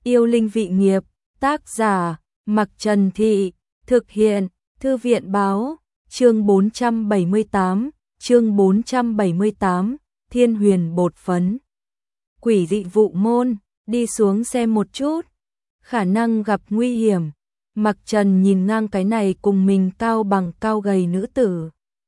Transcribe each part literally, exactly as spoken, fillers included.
Yêu linh vị nghiệp, tác giả, Mặc Trần Thị, thực hiện, Thư viện báo, chương bốn trăm bảy mươi tám, chương bốn trăm bảy mươi tám, Thiên Huyền bột phấn. Quỷ dị vụ môn, đi xuống xem một chút, khả năng gặp nguy hiểm. Mặc Trần nhìn ngang cái này cùng mình cao bằng cao gầy nữ tử.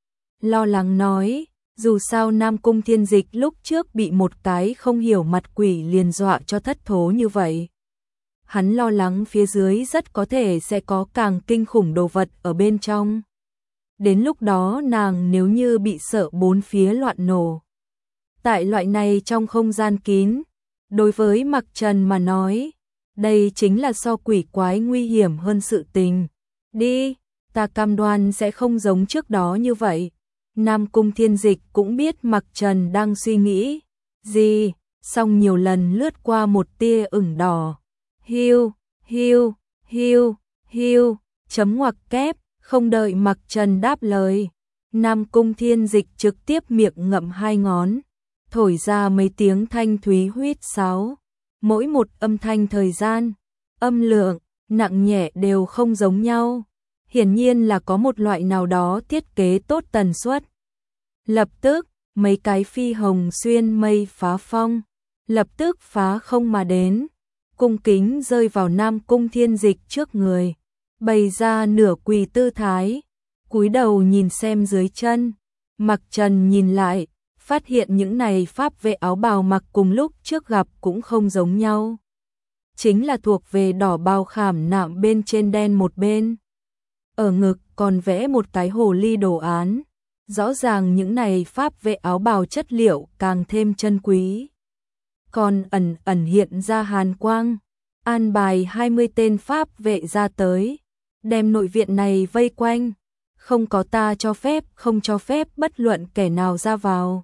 Lo lắng nói, dù sao Nam Cung Thiên Dịch lúc trước bị một cái không hiểu mặt quỷ liền dọa cho thất thố như vậy. Hắn lo lắng phía dưới rất có thể sẽ có càng kinh khủng đồ vật ở bên trong. Đến lúc đó nàng nếu như bị sợ bốn phía loạn nổ. Tại loại này trong không gian kín, đối với Mặc Trần mà nói, đây chính là so quỷ quái nguy hiểm hơn sự tình. Đi, ta cam đoan sẽ không giống trước đó như vậy. Nam Cung Thiên Dịch cũng biết Mặc Trần đang suy nghĩ gì, song nhiều lần lướt qua một tia ửng đỏ. Hiu, hiu, hiu, hiu, chấm ngoặc kép, không đợi Mặc Trần đáp lời. Nam Cung Thiên Dịch trực tiếp miệng ngậm hai ngón, thổi ra mấy tiếng thanh thúy huýt sáo. Mỗi một âm thanh thời gian, âm lượng, nặng nhẹ đều không giống nhau. Hiển nhiên là có một loại nào đó thiết kế tốt tần suất. Lập tức, mấy cái phi hồng xuyên mây phá phong, lập tức phá không mà đến, cung kính rơi vào Nam Cung Thiên Dịch trước người, bày ra nửa quỳ tư thái, cúi đầu nhìn xem dưới chân. Mặc Trần nhìn lại, phát hiện những này pháp vệ áo bào mặc cùng lúc trước gặp cũng không giống nhau. Chính là thuộc về đỏ bào khảm nạm bên trên đen một bên. Ở ngực còn vẽ một cái hồ ly đồ án. Rõ ràng những này pháp vệ áo bào chất liệu càng thêm chân quý. Còn ẩn ẩn hiện ra hàn quang, an bài hai mươi tên pháp vệ ra tới, đem nội viện này vây quanh, không có ta cho phép, không cho phép bất luận kẻ nào ra vào.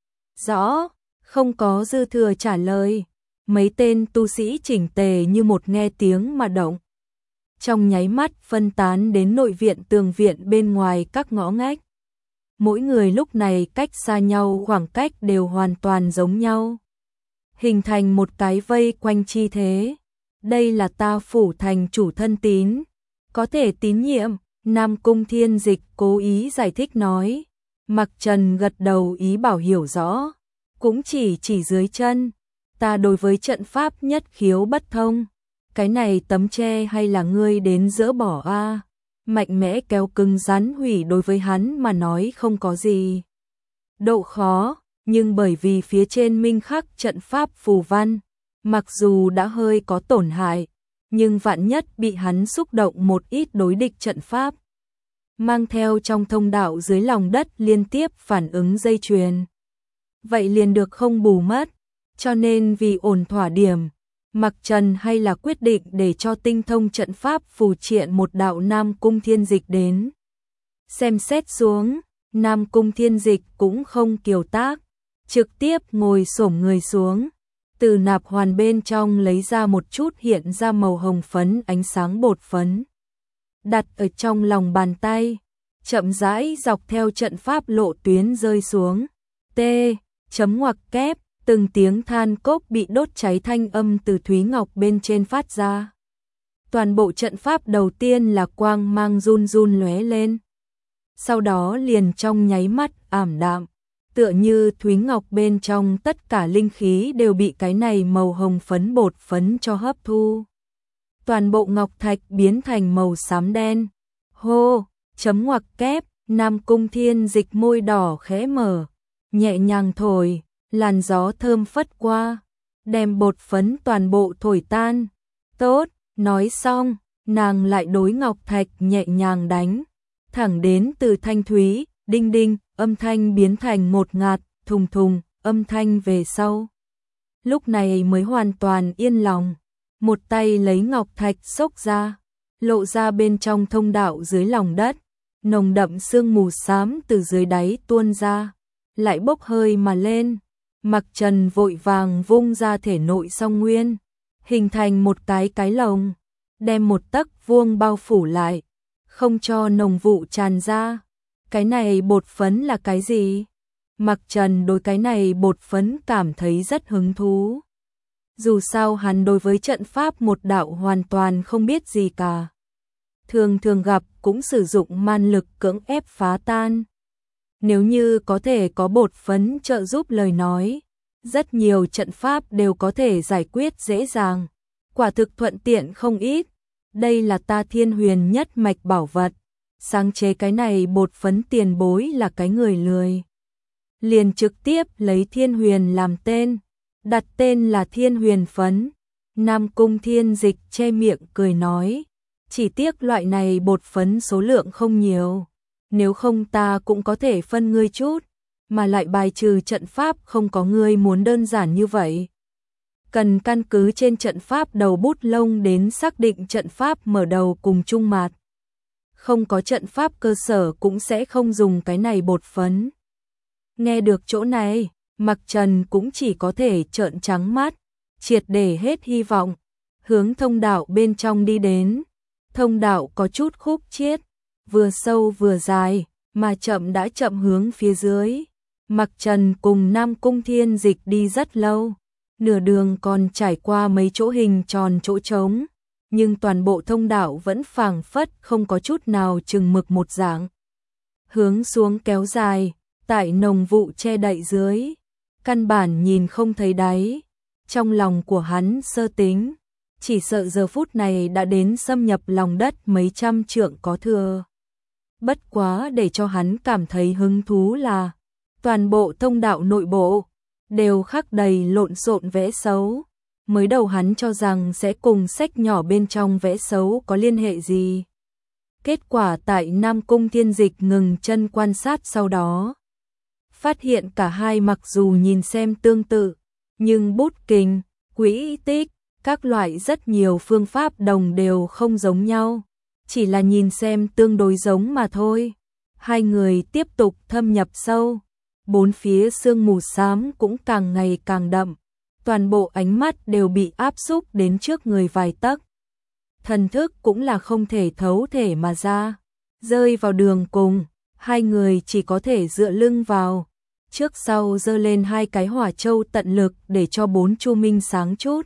Rõ, không có dư thừa trả lời, mấy tên tu sĩ chỉnh tề như một nghe tiếng mà động. Trong nháy mắt phân tán đến nội viện tường viện bên ngoài các ngõ ngách. Mỗi người lúc này cách xa nhau khoảng cách đều hoàn toàn giống nhau. Hình thành một cái vây quanh chi thế. Đây là ta phủ thành chủ thân tín. Có thể tín nhiệm, Nam Cung Thiên Dịch cố ý giải thích nói. Mặc Trần gật đầu ý bảo hiểu rõ. Cũng chỉ chỉ dưới chân. Ta đối với trận pháp nhất khiếu bất thông. Cái này tấm tre hay là ngươi đến dỡ bỏ a? Mạnh mẽ kéo cứng rắn hủy đối với hắn mà nói không có gì độ khó, nhưng bởi vì phía trên minh khắc trận pháp phù văn, mặc dù đã hơi có tổn hại, nhưng vạn nhất bị hắn xúc động một ít đối địch trận pháp, mang theo trong thông đạo dưới lòng đất liên tiếp phản ứng dây chuyền. Vậy liền được không bù mất, cho nên vì ổn thỏa điểm, Mặc Trần hay là quyết định để cho tinh thông trận pháp phù triện một đạo Nam Cung Thiên Dịch đến. Xem xét xuống, Nam Cung Thiên Dịch cũng không kiều tác, trực tiếp ngồi xổm người xuống, từ nạp hoàn bên trong lấy ra một chút hiện ra màu hồng phấn ánh sáng bột phấn. Đặt ở trong lòng bàn tay, chậm rãi dọc theo trận pháp lộ tuyến rơi xuống. T, chấm ngoặc kép. Từng tiếng than cốc bị đốt cháy thanh âm từ Thúy Ngọc bên trên phát ra. Toàn bộ trận pháp đầu tiên là quang mang run run lóe lên. Sau đó liền trong nháy mắt ảm đạm, tựa như Thúy Ngọc bên trong tất cả linh khí đều bị cái này màu hồng phấn bột phấn cho hấp thu. Toàn bộ ngọc thạch biến thành màu xám đen. Hô, chấm ngoặc kép, Nam Cung Thiên Dịch môi đỏ khẽ mở, nhẹ nhàng thổi. Làn gió thơm phất qua, đem bột phấn toàn bộ thổi tan. Tốt, nói xong, nàng lại đối ngọc thạch nhẹ nhàng đánh, thẳng đến từ thanh thúy, đinh đinh, âm thanh biến thành một ngạt, thùng thùng, âm thanh về sau. Lúc này mới hoàn toàn yên lòng, một tay lấy ngọc thạch xốc ra, lộ ra bên trong thông đạo dưới lòng đất, nồng đậm sương mù xám từ dưới đáy tuôn ra, lại bốc hơi mà lên. Mặc Trần vội vàng vung ra thể nội song nguyên, hình thành một cái cái lồng, đem một tấc vuông bao phủ lại, không cho nồng vụ tràn ra. Cái này bột phấn là cái gì? Mặc Trần đối cái này bột phấn cảm thấy rất hứng thú. Dù sao hắn đối với trận pháp một đạo hoàn toàn không biết gì cả. Thường thường gặp cũng sử dụng man lực cưỡng ép phá tan. Nếu như có thể có bột phấn trợ giúp lời nói, rất nhiều trận pháp đều có thể giải quyết dễ dàng. Quả thực thuận tiện không ít. Đây là ta Thiên Huyền nhất mạch bảo vật. Sáng chế cái này bột phấn tiền bối là cái người lười. Liền trực tiếp lấy Thiên Huyền làm tên, đặt tên là Thiên Huyền phấn. Nam Cung Thiên Dịch che miệng cười nói, chỉ tiếc loại này bột phấn số lượng không nhiều, nếu không ta cũng có thể phân ngươi chút, mà lại bài trừ trận pháp không có ngươi muốn đơn giản như vậy. Cần căn cứ trên trận pháp đầu bút lông đến xác định trận pháp mở đầu cùng chung mạt. Không có trận pháp cơ sở cũng sẽ không dùng cái này bột phấn. Nghe được chỗ này, Mặc Trần cũng chỉ có thể trợn trắng mắt, triệt để hết hy vọng, hướng thông đạo bên trong đi đến. Thông đạo có chút khúc chiết, vừa sâu vừa dài, mà chậm đã chậm hướng phía dưới. Mặc Trần cùng Nam Cung Thiên Dịch đi rất lâu, nửa đường còn trải qua mấy chỗ hình tròn chỗ trống, nhưng toàn bộ thông đạo vẫn phảng phất không có chút nào chừng mực một dạng. Hướng xuống kéo dài, tại nồng vụ che đậy dưới, căn bản nhìn không thấy đáy. Trong lòng của hắn sơ tính, chỉ sợ giờ phút này đã đến xâm nhập lòng đất mấy trăm trượng có thừa. Bất quá để cho hắn cảm thấy hứng thú là toàn bộ thông đạo nội bộ đều khắc đầy lộn xộn vẽ xấu. Mới đầu hắn cho rằng sẽ cùng sách nhỏ bên trong vẽ xấu có liên hệ gì. Kết quả tại Nam Cung Thiên Dịch ngừng chân quan sát sau đó, phát hiện cả hai mặc dù nhìn xem tương tự, nhưng bút kình, quỹ tích, các loại rất nhiều phương pháp đồng đều không giống nhau, chỉ là nhìn xem tương đối giống mà thôi. Hai người tiếp tục thâm nhập sâu, bốn phía sương mù xám cũng càng ngày càng đậm, toàn bộ ánh mắt đều bị áp xúc đến trước người vài tấc. Thần thức cũng là không thể thấu thể mà ra, rơi vào đường cùng, hai người chỉ có thể dựa lưng vào, trước sau giơ lên hai cái hỏa châu tận lực để cho bốn chu minh sáng chút.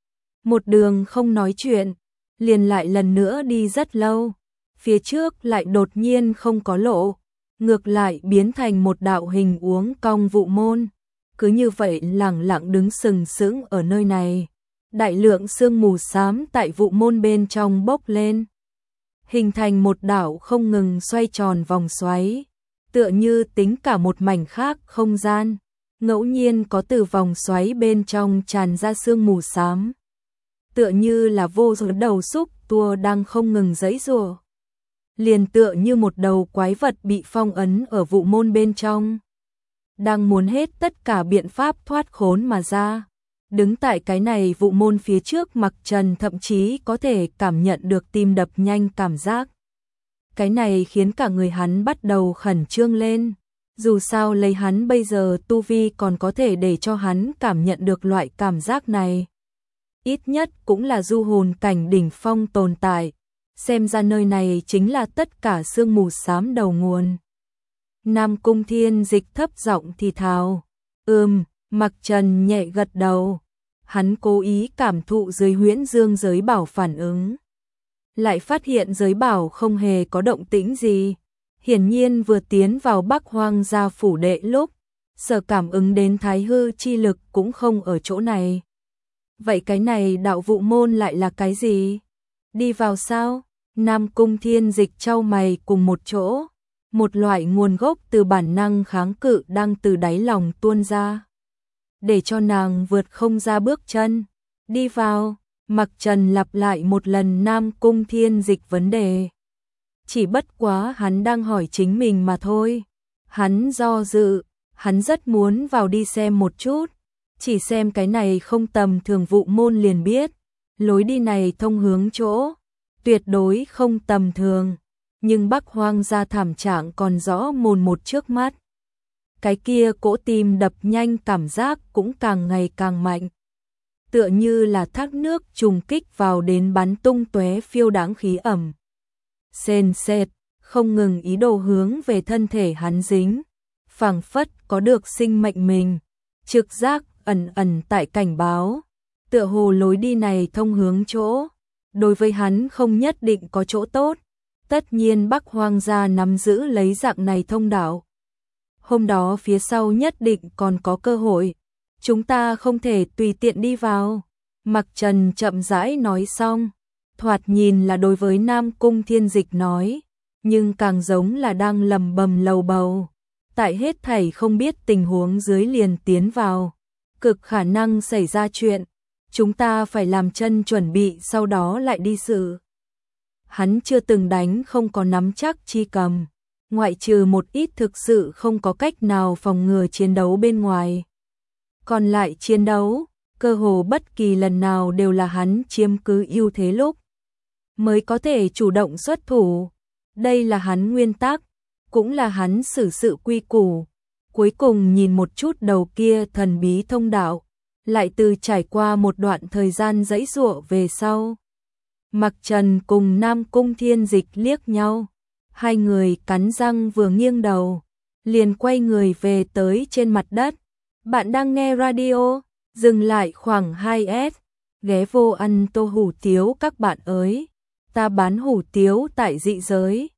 Một đường không nói chuyện, liền lại lần nữa đi rất lâu, phía trước lại đột nhiên không có lộ, ngược lại biến thành một đạo hình uốn cong vụ môn, cứ như vậy lẳng lặng đứng sừng sững ở nơi này. Đại lượng sương mù xám tại vụ môn bên trong bốc lên, hình thành một đảo không ngừng xoay tròn vòng xoáy, tựa như tính cả một mảnh khác không gian, ngẫu nhiên có từ vòng xoáy bên trong tràn ra sương mù xám, tựa như là vô số đầu xúc tua đang không ngừng giãy giụa, liền tựa như một đầu quái vật bị phong ấn ở vụ môn bên trong, đang muốn hết tất cả biện pháp thoát khốn mà ra. Đứng tại cái này vụ môn phía trước, Mặc Trần thậm chí có thể cảm nhận được tim đập nhanh cảm giác. Cái này khiến cả người hắn bắt đầu khẩn trương lên. Dù sao lấy hắn bây giờ tu vi còn có thể để cho hắn cảm nhận được loại cảm giác này. Ít nhất cũng là du hồn cảnh đỉnh phong tồn tại. Xem ra nơi này chính là tất cả sương mù xám đầu nguồn. Nam Cung Thiên Dịch thấp giọng thì thào. Ừm, Mặc Trần nhẹ gật đầu. Hắn cố ý cảm thụ dưới huyễn dương giới bảo phản ứng. Lại phát hiện giới bảo không hề có động tĩnh gì. Hiển nhiên vừa tiến vào Bắc Hoang gia phủ đệ lúc, sở cảm ứng đến thái hư chi lực cũng không ở chỗ này. Vậy cái này đạo vụ môn lại là cái gì? Đi vào sao? Nam Cung Thiên Dịch chau mày cùng một chỗ. Một loại nguồn gốc từ bản năng kháng cự đang từ đáy lòng tuôn ra, để cho nàng vượt không ra bước chân. Đi vào, Mặc Trần lặp lại một lần Nam Cung Thiên Dịch vấn đề. Chỉ bất quá hắn đang hỏi chính mình mà thôi. Hắn do dự, hắn rất muốn vào đi xem một chút, chỉ xem cái này không tầm thường vụ môn liền biết, lối đi này thông hướng chỗ, tuyệt đối không tầm thường. Nhưng Bắc Hoang gia thảm trạng còn rõ mồn một trước mắt. Cái kia cỗ tim đập nhanh cảm giác cũng càng ngày càng mạnh. Tựa như là thác nước trùng kích vào đến bắn tung tóe phiêu đáng khí ẩm. Sền sệt, không ngừng ý đồ hướng về thân thể hắn dính. Phảng phất có được sinh mệnh mình. Trực giác ẩn ẩn tại cảnh báo. Tựa hồ lối đi này thông hướng chỗ, đối với hắn không nhất định có chỗ tốt. Tất nhiên Bắc Hoang gia nắm giữ lấy dạng này thông đạo. Hôm đó phía sau nhất định còn có cơ hội. Chúng ta không thể tùy tiện đi vào. Mặc Trần chậm rãi nói xong. Thoạt nhìn là đối với Nam Cung Thiên Dịch nói. Nhưng càng giống là đang lầm bầm lầu bầu. Tại hết thảy không biết tình huống dưới liền tiến vào. Cực khả năng xảy ra chuyện. Chúng ta phải làm chân chuẩn bị sau đó lại đi xử. Hắn chưa từng đánh không có nắm chắc chi cầm. Ngoại trừ một ít thực sự không có cách nào phòng ngừa chiến đấu bên ngoài. Còn lại chiến đấu, cơ hồ bất kỳ lần nào đều là hắn chiếm cứ ưu thế lúc mới có thể chủ động xuất thủ. Đây là hắn nguyên tắc, cũng là hắn xử sự quy củ. Cuối cùng nhìn một chút đầu kia thần bí thông đạo, lại từ trải qua một đoạn thời gian giãy giụa về sau. Mặc Trần cùng Nam Cung Thiên Dịch liếc nhau, hai người cắn răng vừa nghiêng đầu, liền quay người về tới trên mặt đất. Bạn đang nghe radio, dừng lại khoảng hai S, ghé vô ăn tô hủ tiếu các bạn ơi, ta bán hủ tiếu tại dị giới.